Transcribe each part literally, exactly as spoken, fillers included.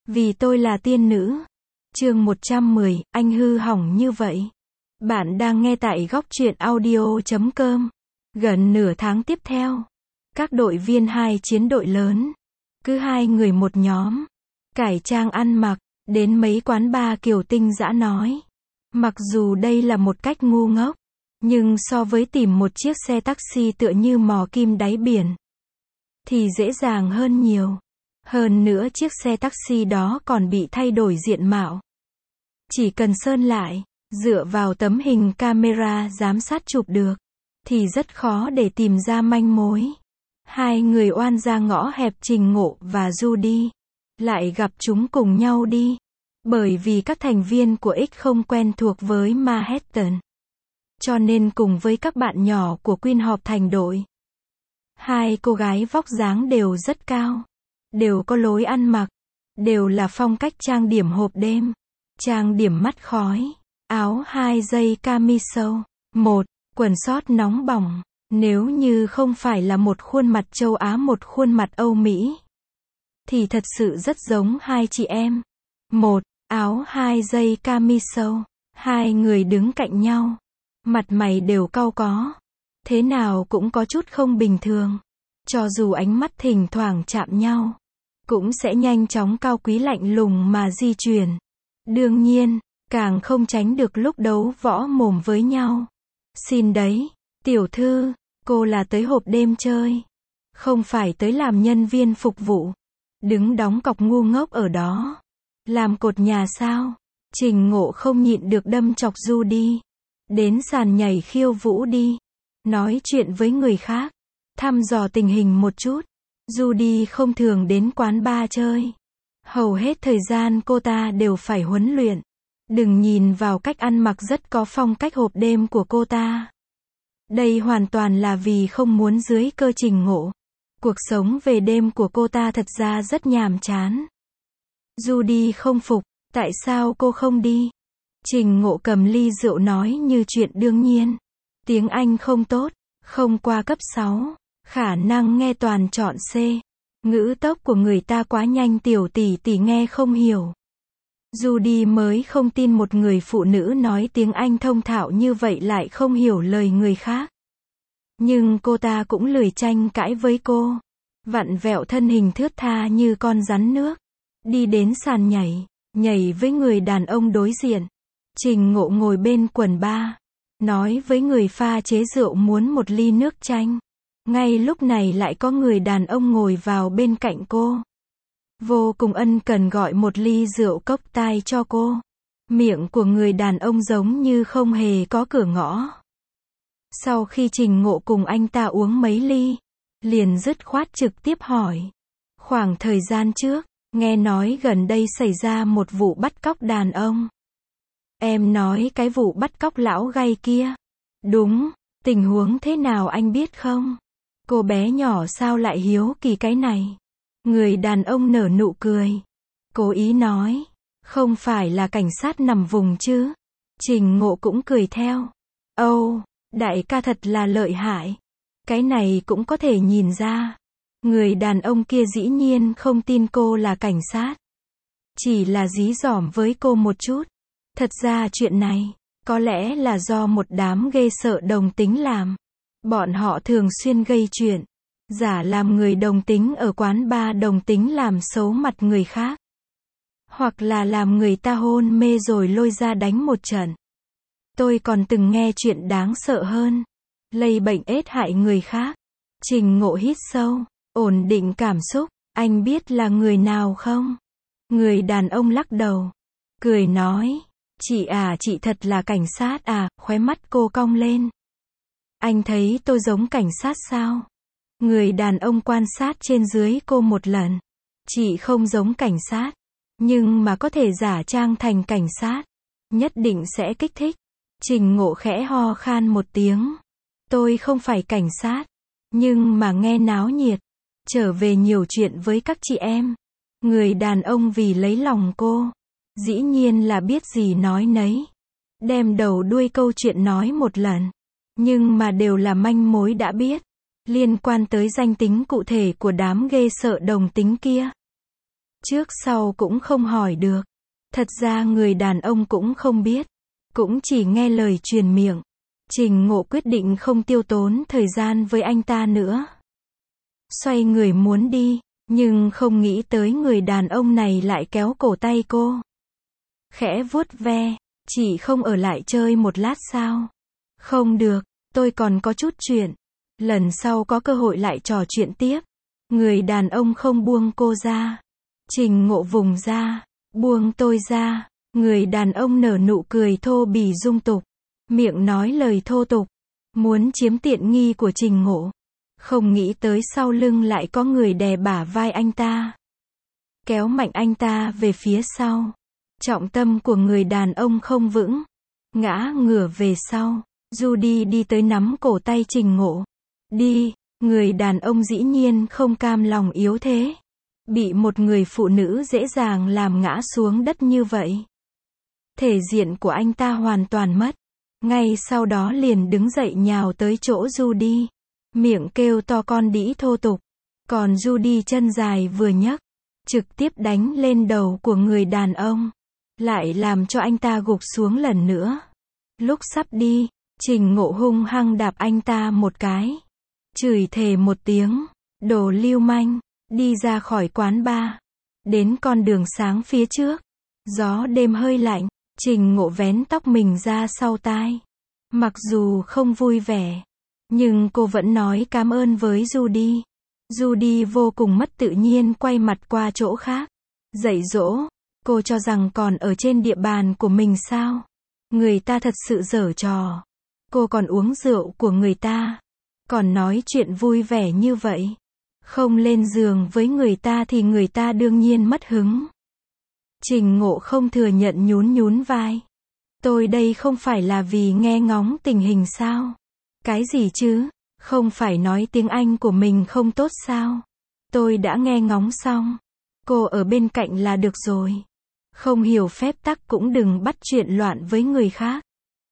Vì tôi là tiên nữ. Chương một trăm mười, anh hư hỏng như vậy. Bạn đang nghe tại góc truyện audio chấm com. Gần nửa tháng tiếp theo, các đội viên hai chiến đội lớn, cứ hai người một nhóm, cải trang ăn mặc, đến mấy quán bar kiểu tinh dã nói. Mặc dù đây là một cách ngu ngốc, nhưng so với tìm một chiếc xe taxi tựa như mò kim đáy biển, thì dễ dàng hơn nhiều. Hơn nữa chiếc xe taxi đó còn bị thay đổi diện mạo. Chỉ cần sơn lại, dựa vào tấm hình camera giám sát chụp được, thì rất khó để tìm ra manh mối. Hai người oan ra ngõ hẹp Trình Ngộ và Judy lại gặp chúng cùng nhau đi. Bởi vì các thành viên của X không quen thuộc với Manhattan, cho nên cùng với các bạn nhỏ của Queen họp thành đội. Hai cô gái vóc dáng đều rất cao, đều có lối ăn mặc, đều là phong cách trang điểm hộp đêm, trang điểm mắt khói, áo hai dây camisole, một quần sót nóng bỏng. Nếu như không phải là một khuôn mặt châu Á một khuôn mặt Âu Mỹ, thì thật sự rất giống hai chị em. Một áo hai dây camisole, hai người đứng cạnh nhau, mặt mày đều cau có, thế nào cũng có chút không bình thường. Cho dù ánh mắt thỉnh thoảng chạm nhau, cũng sẽ nhanh chóng cao quý lạnh lùng mà di chuyển. Đương nhiên, càng không tránh được lúc đấu võ mồm với nhau. Xin đấy, tiểu thư, cô là tới hộp đêm chơi, không phải tới làm nhân viên phục vụ. Đứng đóng cọc ngu ngốc ở đó, làm cột nhà sao? Trình Ngộ không nhịn được đâm chọc Judy. Đến sàn nhảy khiêu vũ đi, nói chuyện với người khác, thăm dò tình hình một chút. Judy không thường đến quán bar chơi, hầu hết thời gian cô ta đều phải huấn luyện. Đừng nhìn vào cách ăn mặc rất có phong cách hộp đêm của cô ta, đây hoàn toàn là vì không muốn dưới cơ Trình Ngộ. Cuộc sống về đêm của cô ta thật ra rất nhàm chán. Judy không phục, tại sao cô không đi? Trình Ngộ cầm ly rượu nói như chuyện đương nhiên. Tiếng Anh không tốt, không qua cấp sáu, khả năng nghe toàn chọn C. Ngữ tốc của người ta quá nhanh tiểu tỷ tỷ nghe không hiểu. Judy mới không tin một người phụ nữ nói tiếng Anh thông thạo như vậy lại không hiểu lời người khác. Nhưng cô ta cũng lười tranh cãi với cô. Vặn vẹo thân hình thướt tha như con rắn nước, đi đến sàn nhảy, nhảy với người đàn ông đối diện. Trình Ngộ ngồi bên quần bar, nói với người pha chế rượu muốn một ly nước chanh. Ngay lúc này lại có người đàn ông ngồi vào bên cạnh cô, vô cùng ân cần gọi một ly rượu cốc tai cho cô. Miệng của người đàn ông giống như không hề có cửa ngõ. Sau khi Trình Ngộ cùng anh ta uống mấy ly, liền dứt khoát trực tiếp hỏi. Khoảng thời gian trước, nghe nói gần đây xảy ra một vụ bắt cóc đàn ông. Em nói cái vụ bắt cóc lão gay kia. Đúng, tình huống thế nào anh biết không? Cô bé nhỏ sao lại hiếu kỳ cái này? Người đàn ông nở nụ cười, cố ý nói, không phải là cảnh sát nằm vùng chứ? Trình Ngộ cũng cười theo. Âu, oh, đại ca thật là lợi hại. Cái này cũng có thể nhìn ra. Người đàn ông kia dĩ nhiên không tin cô là cảnh sát, chỉ là dí dỏm với cô một chút. Thật ra chuyện này, có lẽ là do một đám ghê sợ đồng tính làm. Bọn họ thường xuyên gây chuyện, giả làm người đồng tính ở quán bar đồng tính làm xấu mặt người khác. Hoặc là làm người ta hôn mê rồi lôi ra đánh một trận. Tôi còn từng nghe chuyện đáng sợ hơn. Lây bệnh ết hại người khác. Trình Ngộ hít sâu, ổn định cảm xúc. Anh biết là người nào không? Người đàn ông lắc đầu, cười nói, chị à chị thật là cảnh sát à, khóe mắt cô cong lên. Anh thấy tôi giống cảnh sát sao? Người đàn ông quan sát trên dưới cô một lần. Chị không giống cảnh sát, nhưng mà có thể giả trang thành cảnh sát, nhất định sẽ kích thích. Trình Ngộ khẽ ho khan một tiếng. Tôi không phải cảnh sát, nhưng mà nghe náo nhiệt, trở về nhiều chuyện với các chị em. Người đàn ông vì lấy lòng cô, dĩ nhiên là biết gì nói nấy, đem đầu đuôi câu chuyện nói một lần, nhưng mà đều là manh mối đã biết, liên quan tới danh tính cụ thể của đám ghê sợ đồng tính kia. Trước sau cũng không hỏi được. Thật ra người đàn ông cũng không biết. Cũng chỉ nghe lời truyền miệng. Trình Ngộ quyết định không tiêu tốn thời gian với anh ta nữa. Xoay người muốn đi, nhưng không nghĩ tới người đàn ông này lại kéo cổ tay cô. Khẽ vuốt ve, chị không ở lại chơi một lát sao? Không được, tôi còn có chút chuyện. Lần sau có cơ hội lại trò chuyện tiếp. Người đàn ông không buông cô ra. Trình Ngộ vùng ra, buông tôi ra. Người đàn ông nở nụ cười thô bỉ dung tục. Miệng nói lời thô tục. Muốn chiếm tiện nghi của Trình Ngộ. Không nghĩ tới sau lưng lại có người đè bả vai anh ta. Kéo mạnh anh ta về phía sau. Trọng tâm của người đàn ông không vững. Ngã ngửa về sau. Judy đi tới nắm cổ tay Trình Ngộ. Đi, người đàn ông dĩ nhiên không cam lòng yếu thế. Bị một người phụ nữ dễ dàng làm ngã xuống đất như vậy. Thể diện của anh ta hoàn toàn mất. Ngay sau đó liền đứng dậy nhào tới chỗ Judy. Miệng kêu to con đĩ thô tục. Còn Judy chân dài vừa nhấc. Trực tiếp đánh lên đầu của người đàn ông. Lại làm cho anh ta gục xuống lần nữa. Lúc sắp đi, Trình Ngộ hung hăng đạp anh ta một cái. Chửi thề một tiếng. Đồ lưu manh. Đi ra khỏi quán bar. Đến con đường sáng phía trước. Gió đêm hơi lạnh. Trình Ngộ vén tóc mình ra sau tai. Mặc dù không vui vẻ. Nhưng cô vẫn nói cảm ơn với Judy. Judy vô cùng mất tự nhiên quay mặt qua chỗ khác. Dạy dỗ. Cô cho rằng còn ở trên địa bàn của mình sao? Người ta thật sự giở trò. Cô còn uống rượu của người ta. Còn nói chuyện vui vẻ như vậy. Không lên giường với người ta thì người ta đương nhiên mất hứng. Trình Ngộ không thừa nhận nhún nhún vai. Tôi đây không phải là vì nghe ngóng tình hình sao? Cái gì chứ? Không phải nói tiếng Anh của mình không tốt sao? Tôi đã nghe ngóng xong. Cô ở bên cạnh là được rồi. Không hiểu phép tắc cũng đừng bắt chuyện loạn với người khác.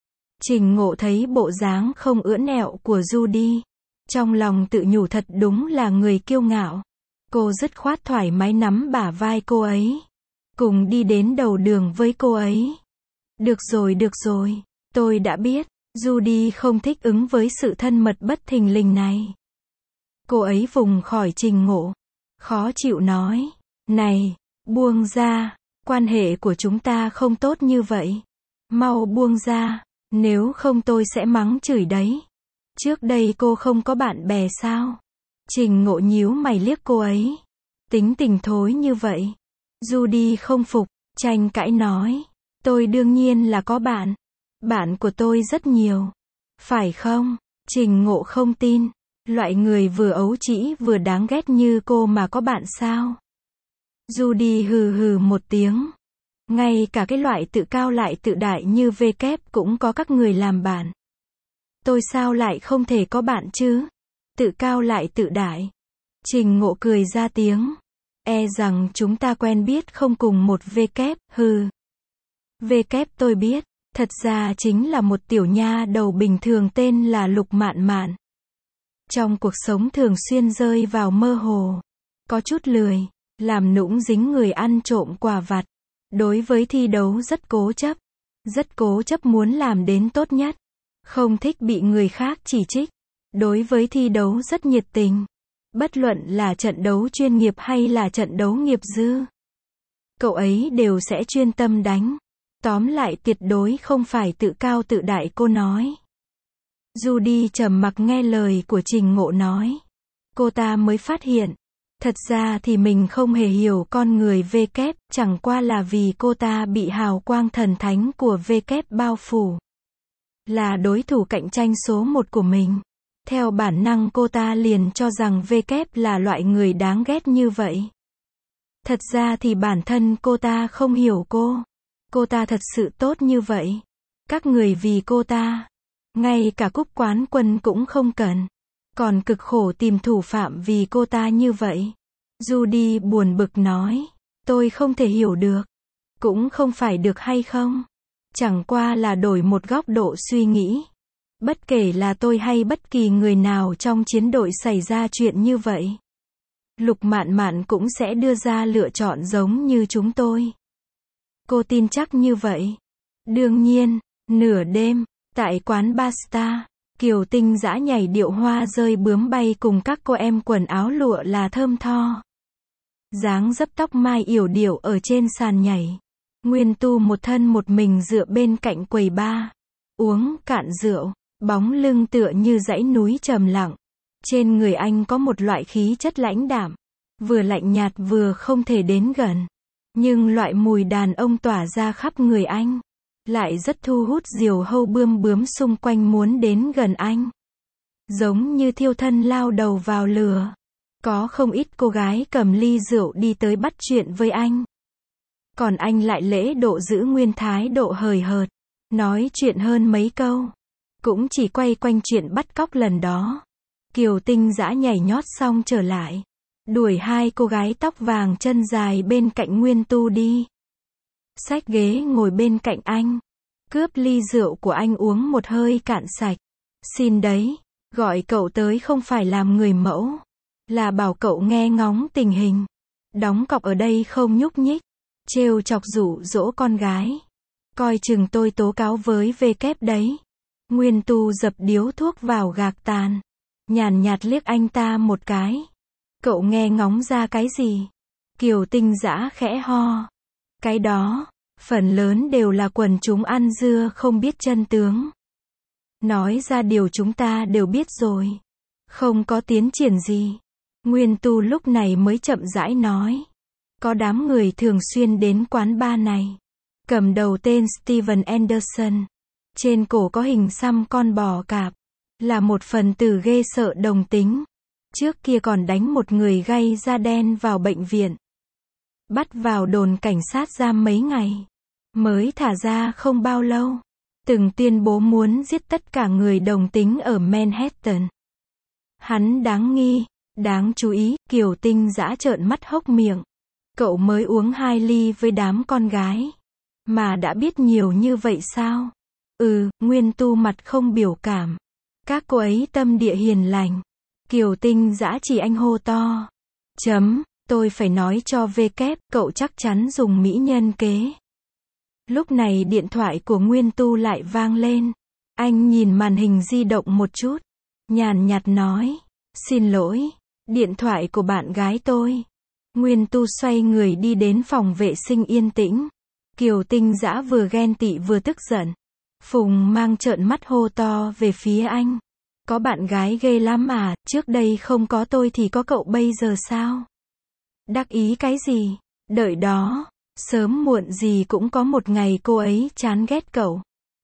Trình Ngộ thấy bộ dáng không ưỡn ẹo của Judy. Trong lòng tự nhủ thật đúng là người kiêu ngạo. Cô dứt khoát thoải mái nắm bả vai cô ấy. Cùng đi đến đầu đường với cô ấy. Được rồi được rồi. Tôi đã biết. Judy không thích ứng với sự thân mật bất thình lình này. Cô ấy vùng khỏi Trình Ngộ. Khó chịu nói. Này, buông ra. Quan hệ của chúng ta không tốt như vậy. Mau buông ra. Nếu không tôi sẽ mắng chửi đấy. Trước đây cô không có bạn bè sao? Trình Ngộ nhíu mày liếc cô ấy. Tính tình thối như vậy. Judy không phục, tranh cãi nói. Tôi đương nhiên là có bạn. Bạn của tôi rất nhiều. Phải không? Trình Ngộ không tin. Loại người vừa ấu trĩ vừa đáng ghét như cô mà có bạn sao? Judy hừ hừ một tiếng. Ngay cả cái loại tự cao lại tự đại như V kép cũng có các người làm bạn. Tôi sao lại không thể có bạn chứ? Tự cao lại tự đại. Trình Ngộ cười ra tiếng. E rằng chúng ta quen biết không cùng một V kép, hừ. V kép tôi biết, thật ra chính là một tiểu nha đầu bình thường tên là Lục Mạn Mạn. Trong cuộc sống thường xuyên rơi vào mơ hồ. Có chút lười, làm nũng dính người ăn trộm quà vặt. Đối với thi đấu rất cố chấp. Rất cố chấp muốn làm đến tốt nhất. Không thích bị người khác chỉ trích. Đối với thi đấu rất nhiệt tình. Bất luận là trận đấu chuyên nghiệp hay là trận đấu nghiệp dư. Cậu ấy đều sẽ chuyên tâm đánh. Tóm lại tuyệt đối không phải tự cao tự đại cô nói. Judy trầm mặc nghe lời của Trình Ngộ nói. Cô ta mới phát hiện. Thật ra thì mình không hề hiểu con người V kép, chẳng qua là vì cô ta bị hào quang thần thánh của V kép bao phủ. Là đối thủ cạnh tranh số một của mình. Theo bản năng cô ta liền cho rằng V kép là loại người đáng ghét như vậy. Thật ra thì bản thân cô ta không hiểu cô. Cô ta thật sự tốt như vậy. Các người vì cô ta. Ngay cả cúp quán quân cũng không cần. Còn cực khổ tìm thủ phạm vì cô ta như vậy. Judy buồn bực nói. Tôi không thể hiểu được. Cũng không phải được hay không. Chẳng qua là đổi một góc độ suy nghĩ. Bất kể là tôi hay bất kỳ người nào trong chiến đội xảy ra chuyện như vậy. Lục Mạn Mạn cũng sẽ đưa ra lựa chọn giống như chúng tôi. Cô tin chắc như vậy. Đương nhiên, nửa đêm, tại quán Basta, Kiều Tinh dã nhảy điệu hoa rơi bướm bay cùng các cô em quần áo lụa là thơm tho. Dáng dấp tóc mai yểu điệu ở trên sàn nhảy. Nguyên Tu một thân một mình dựa bên cạnh quầy bar, uống cạn rượu, bóng lưng tựa như dãy núi trầm lặng. Trên người anh có một loại khí chất lãnh đạm, vừa lạnh nhạt vừa không thể đến gần. Nhưng loại mùi đàn ông tỏa ra khắp người anh, lại rất thu hút diều hâu bươm bướm xung quanh muốn đến gần anh. Giống như thiêu thân lao đầu vào lửa. Có không ít cô gái cầm ly rượu đi tới bắt chuyện với anh. Còn anh lại lễ độ giữ nguyên thái độ hời hợt, nói chuyện hơn mấy câu. Cũng chỉ quay quanh chuyện bắt cóc lần đó. Kiều Tinh dã nhảy nhót xong trở lại, đuổi hai cô gái tóc vàng chân dài bên cạnh Nguyên Tu đi. Xách ghế ngồi bên cạnh anh, cướp ly rượu của anh uống một hơi cạn sạch. Xin đấy, gọi cậu tới không phải làm người mẫu, là bảo cậu nghe ngóng tình hình. Đóng cọc ở đây không nhúc nhích, trêu chọc dụ dỗ con gái. Coi chừng tôi tố cáo với V kép đấy. Nguyên Tu dập điếu thuốc vào gạc tàn, nhàn nhạt liếc anh ta một cái. Cậu nghe ngóng ra cái gì? Kiều Tinh dã khẽ ho. Cái đó, phần lớn đều là quần chúng ăn dưa không biết chân tướng. Nói ra điều chúng ta đều biết rồi. Không có tiến triển gì. Nguyên Tu lúc này mới chậm rãi nói. Có đám người thường xuyên đến quán bar này. Cầm đầu tên Steven Anderson. Trên cổ có hình xăm con bò cạp. Là một phần tử ghê sợ đồng tính. Trước kia còn đánh một người gay da đen vào bệnh viện. Bắt vào đồn cảnh sát giam mấy ngày. Mới thả ra không bao lâu. Từng tuyên bố muốn giết tất cả người đồng tính ở Manhattan. Hắn đáng nghi, đáng chú ý. Kiều Tinh dã trợn mắt hốc miệng. Cậu mới uống hai ly với đám con gái. Mà đã biết nhiều như vậy sao? Ừ, Nguyên Tu mặt không biểu cảm. Các cô ấy tâm địa hiền lành. Kiều Tinh dã chỉ anh hô to. Chấm, tôi phải nói cho V kép, cậu chắc chắn dùng mỹ nhân kế. Lúc này điện thoại của Nguyên Tu lại vang lên. Anh nhìn màn hình di động một chút. Nhàn nhạt nói. Xin lỗi, điện thoại của bạn gái tôi. Nguyên Tu xoay người đi đến phòng vệ sinh yên tĩnh. Kiều Tinh dã vừa ghen tị vừa tức giận. Phùng mang trợn mắt hô to về phía anh. Có bạn gái ghê lắm à, trước đây không có tôi thì có cậu bây giờ sao? Đắc ý cái gì? Đợi đó, sớm muộn gì cũng có một ngày cô ấy chán ghét cậu.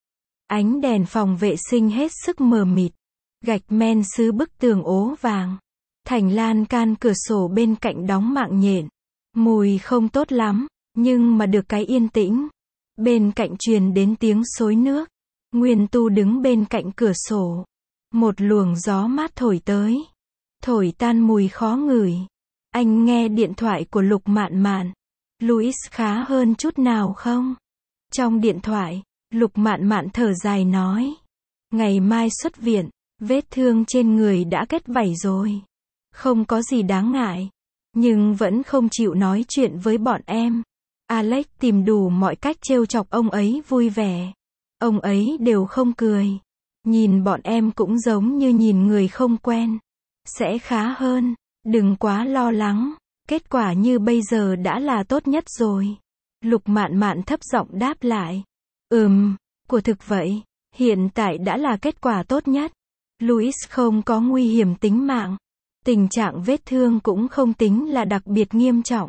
Ánh đèn phòng vệ sinh hết sức mờ mịt. Gạch men sứ bức tường ố vàng. Thành lan can cửa sổ bên cạnh đóng mạng nhện. Mùi không tốt lắm, nhưng mà được cái yên tĩnh. Bên cạnh truyền đến tiếng xối nước. Nguyên Tu đứng bên cạnh cửa sổ. Một luồng gió mát thổi tới. Thổi tan mùi khó ngửi. Anh nghe điện thoại của Lục Mạn Mạn. Louis khá hơn chút nào không? Trong điện thoại, Lục Mạn Mạn thở dài nói. Ngày mai xuất viện, vết thương trên người đã kết vảy rồi. Không có gì đáng ngại. Nhưng vẫn không chịu nói chuyện với bọn em. Alex tìm đủ mọi cách trêu chọc ông ấy vui vẻ. Ông ấy đều không cười. Nhìn bọn em cũng giống như nhìn người không quen. Sẽ khá hơn. Đừng quá lo lắng. Kết quả như bây giờ đã là tốt nhất rồi. Lục Mạn Mạn thấp giọng đáp lại. Ừm, của thực vậy. Hiện tại đã là kết quả tốt nhất. Louis không có nguy hiểm tính mạng. Tình trạng vết thương cũng không tính là đặc biệt nghiêm trọng.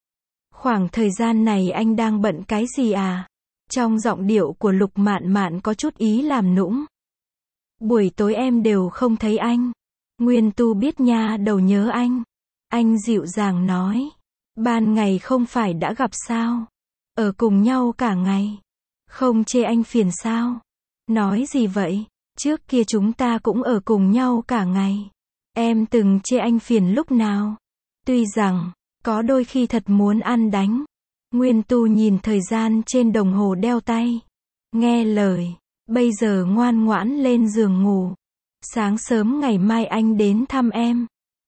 Khoảng thời gian này anh đang bận cái gì à? Trong giọng điệu của Lục Mạn Mạn có chút ý làm nũng. Buổi tối em đều không thấy anh. Nguyên Tu biết nha đầu nhớ anh. Anh dịu dàng nói. Ban ngày không phải đã gặp sao? Ở cùng nhau cả ngày. Không chê anh phiền sao? Nói gì vậy? Trước kia chúng ta cũng ở cùng nhau cả ngày. Em từng chê anh phiền lúc nào? Tuy rằng, có đôi khi thật muốn ăn đánh. Nguyên Tu nhìn thời gian trên đồng hồ đeo tay. Nghe lời. Bây giờ ngoan ngoãn lên giường ngủ. Sáng sớm ngày mai anh đến thăm em.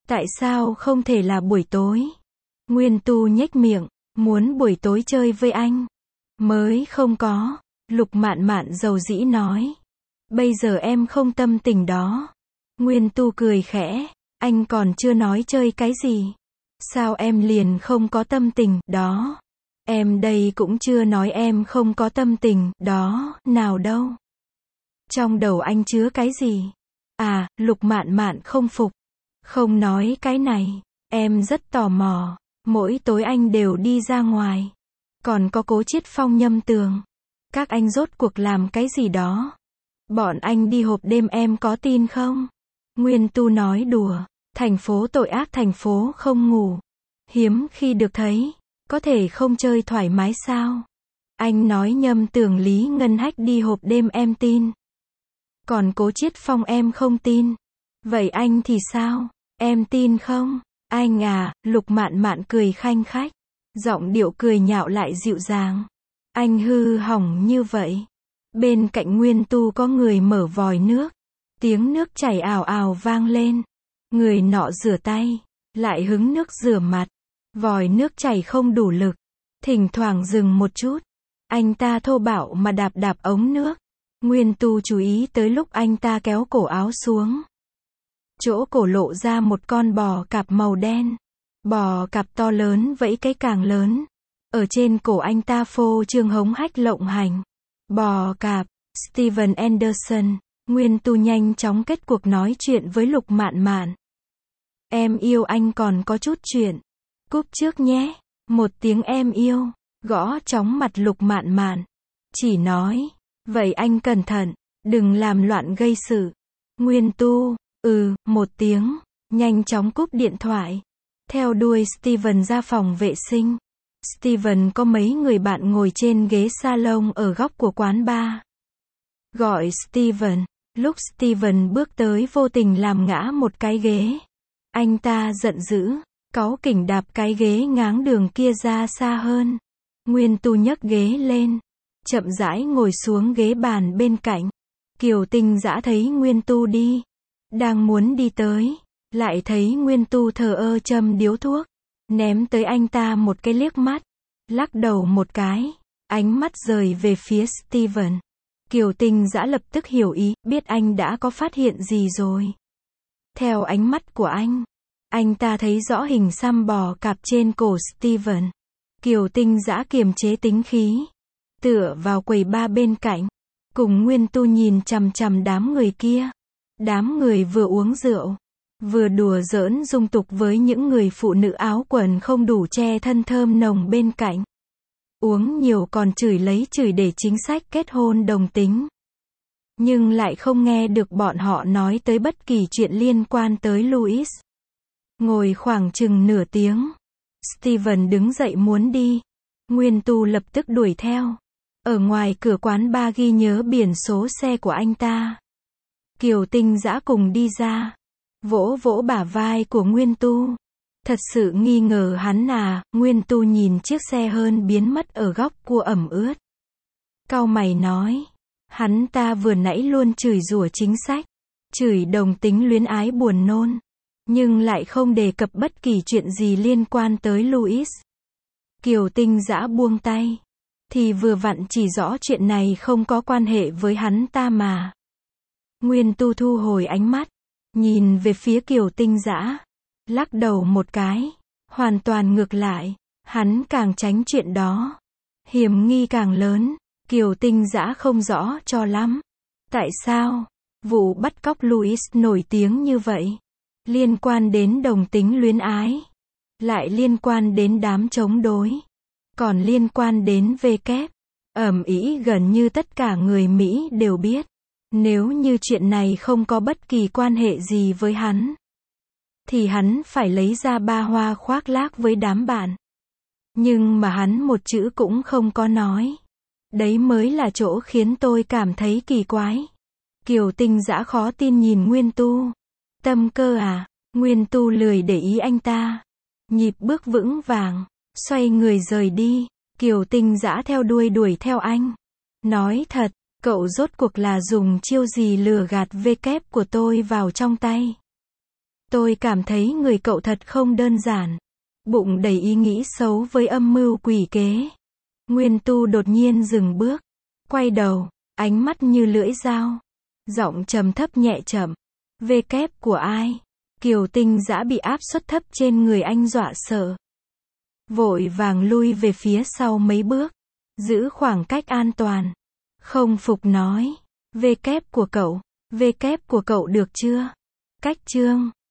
Tại sao không thể là buổi tối? Nguyên Tu nhếch miệng, muốn buổi tối chơi với anh. Mới không có, Lục Mạn Mạn dầu dĩ nói. Bây giờ em không tâm tình đó. Nguyên Tu cười khẽ, anh còn chưa nói chơi cái gì. Sao em liền không có tâm tình đó? Em đây cũng chưa nói em không có tâm tình đó, nào đâu. Trong đầu anh chứa cái gì? À, Lục Mạn Mạn không phục. Không nói cái này, em rất tò mò. Mỗi tối anh đều đi ra ngoài. Còn có Cố Chiết Phong Nhâm Tường. Các anh rốt cuộc làm cái gì đó? Bọn anh đi hộp đêm em có tin không? Nguyên Tu nói đùa. Thành phố tội ác, thành phố không ngủ. Hiếm khi được thấy. Có thể không chơi thoải mái sao? Anh nói Nhâm Tường Lý Ngân Hách đi hộp đêm em tin. Còn Cố Chiết Phong em không tin. Vậy anh thì sao? Em tin không? Anh à, Lục Mạn Mạn cười khanh khách. Giọng điệu cười nhạo lại dịu dàng. Anh hư hỏng như vậy. Bên cạnh Nguyên Tu có người mở vòi nước. Tiếng nước chảy ào ào vang lên. Người nọ rửa tay. Lại hứng nước rửa mặt. Vòi nước chảy không đủ lực. Thỉnh thoảng dừng một chút. Anh ta thô bạo mà đạp đạp ống nước. Nguyên Tu chú ý tới lúc anh ta kéo cổ áo xuống. Chỗ cổ lộ ra một con bò cạp màu đen. Bò cạp to lớn vẫy cái càng lớn. Ở trên cổ anh ta phô trương hống hách lộng hành. Bò cạp, Steven Anderson. Nguyên Tu nhanh chóng kết cuộc nói chuyện với Lục Mạn Mạn. Em yêu anh còn có chút chuyện. Cúp trước nhé. Một tiếng em yêu, gõ chóng mặt Lục Mạn Mạn. Chỉ nói, vậy anh cẩn thận, đừng làm loạn gây sự. Nguyên Tu, ừ, một tiếng, nhanh chóng cúp điện thoại. Theo đuôi Steven ra phòng vệ sinh. Steven có mấy người bạn ngồi trên ghế salon ở góc của quán bar. Gọi Steven. Lúc Steven bước tới vô tình làm ngã một cái ghế. Anh ta giận dữ, cáu kỉnh đạp cái ghế ngáng đường kia ra xa hơn. Nguyên Tu nhấc ghế lên, chậm rãi ngồi xuống ghế bàn bên cạnh. Kiều Tinh Dã thấy Nguyên Tu đi, đang muốn đi tới, lại thấy Nguyên Tu thờ ơ châm điếu thuốc, ném tới anh ta một cái liếc mắt, lắc đầu một cái, ánh mắt rời về phía Steven. Kiều Tinh Dã lập tức hiểu ý, biết anh đã có phát hiện gì rồi. Theo ánh mắt của anh, anh ta thấy rõ hình xăm bò cạp trên cổ Steven. Kiều Tinh Dã kiềm chế tính khí, tựa vào quầy bar bên cạnh, cùng Nguyên Tu nhìn chằm chằm đám người kia. Đám người vừa uống rượu, vừa đùa giỡn dung tục với những người phụ nữ áo quần không đủ che thân thơm nồng bên cạnh. Uống nhiều còn chửi lấy chửi để chính sách kết hôn đồng tính. Nhưng lại không nghe được bọn họ nói tới bất kỳ chuyện liên quan tới Louis. Ngồi khoảng chừng nửa tiếng, Steven đứng dậy muốn đi. Nguyên Tu lập tức đuổi theo. Ở ngoài cửa quán bar ghi nhớ biển số xe của anh ta. Kiều Tinh Dã cùng đi ra, vỗ vỗ bả vai của Nguyên Tu. Thật sự nghi ngờ hắn à? Nguyên Tu nhìn chiếc xe hơn biến mất ở góc cua ẩm ướt. Cau mày nói, hắn ta vừa nãy luôn chửi rủa chính sách, chửi đồng tính luyến ái buồn nôn, nhưng lại không đề cập bất kỳ chuyện gì liên quan tới Louis. Kiều Tinh Dã buông tay, thì vừa vặn chỉ rõ chuyện này không có quan hệ với hắn ta mà. Nguyên Tu thu hồi ánh mắt, nhìn về phía Kiều Tinh Dã, lắc đầu một cái, hoàn toàn ngược lại, hắn càng tránh chuyện đó, hiểm nghi càng lớn. Kiều Tinh Dã không rõ cho lắm. Tại sao? Vụ bắt cóc Louis nổi tiếng như vậy, liên quan đến đồng tính luyến ái, lại liên quan đến đám chống đối, còn liên quan đến vê kép, ầm ĩ gần như tất cả người Mỹ đều biết. Nếu như chuyện này không có bất kỳ quan hệ gì với hắn, thì hắn phải lấy ra ba hoa khoác lác với đám bạn. Nhưng mà hắn một chữ cũng không có nói. Đấy mới là chỗ khiến tôi cảm thấy kỳ quái. Kiều Tinh Dã khó tin nhìn Nguyên Tu. Tâm cơ à? Nguyên Tu lười để ý anh ta. Nhịp bước vững vàng, xoay người rời đi. Kiều Tinh Dã theo đuôi đuổi theo anh. Nói thật, cậu rốt cuộc là dùng chiêu gì lừa gạt vê kép của tôi vào trong tay? Tôi cảm thấy người cậu thật không đơn giản. Bụng đầy ý nghĩ xấu với âm mưu quỷ kế. Nguyên Tu đột nhiên dừng bước. Quay đầu, ánh mắt như lưỡi dao. Giọng trầm thấp nhẹ chậm. Vê kép của ai? Kiều Tinh Dã bị áp suất thấp trên người anh dọa sợ. Vội vàng lui về phía sau mấy bước. Giữ khoảng cách an toàn. Không phục nói. Vê kép của cậu. Vê kép của cậu được chưa? Cách chương.